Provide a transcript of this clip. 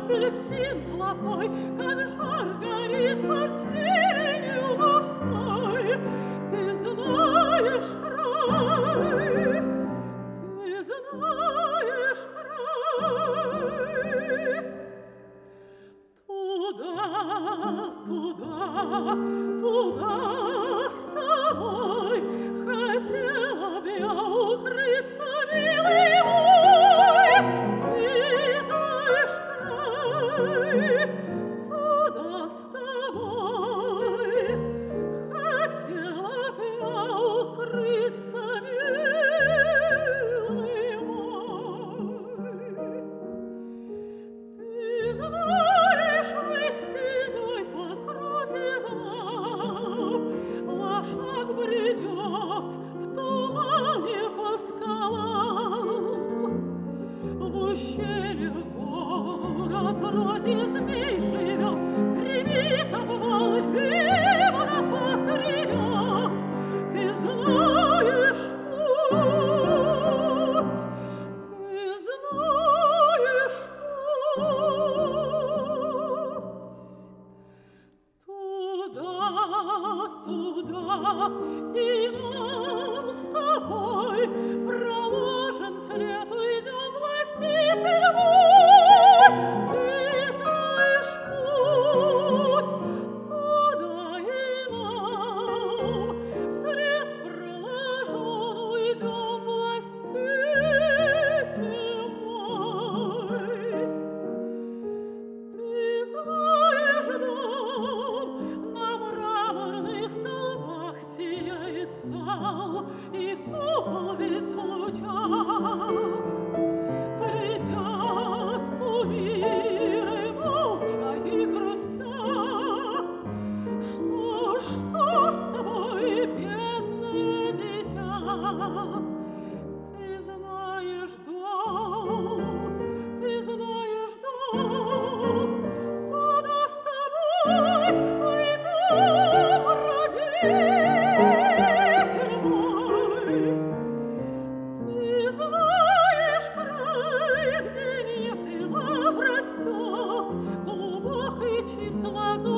апельсин золотой, как жар горит под зеленью густой. Ты знаешь край, ты знаешь край. Туда, туда, туда с тобой хотела б я укрыться, милый мой. Ты знаешь край, туда с тобой хотела б я укрыться, милый мой. Ты знаешь, мы стезей по крутизнам, лошак бредет в тумане по скалам. В ущелье гор отроде змей живет, гремит обвал и водопад ревет. Ты знаешь путь, ты знаешь путь. Туда, туда, и нам с тобой проложен след, уйдем, властитель мой. Ты знаешь путь, туда и нам след проложен, уйдем, властитель мой. Ты знаешь дом, на мраморных столбах сияет зал, и купол весь в лучах. Глядят кумиры, молча и грустя. Что с тобой, бедное дитя? Ты знаешь дом, ты знаешь дом, туда с тобой уйдем, родитель мой. Ты знаешь край, где мир ты лав растет, глубокий чист лазурь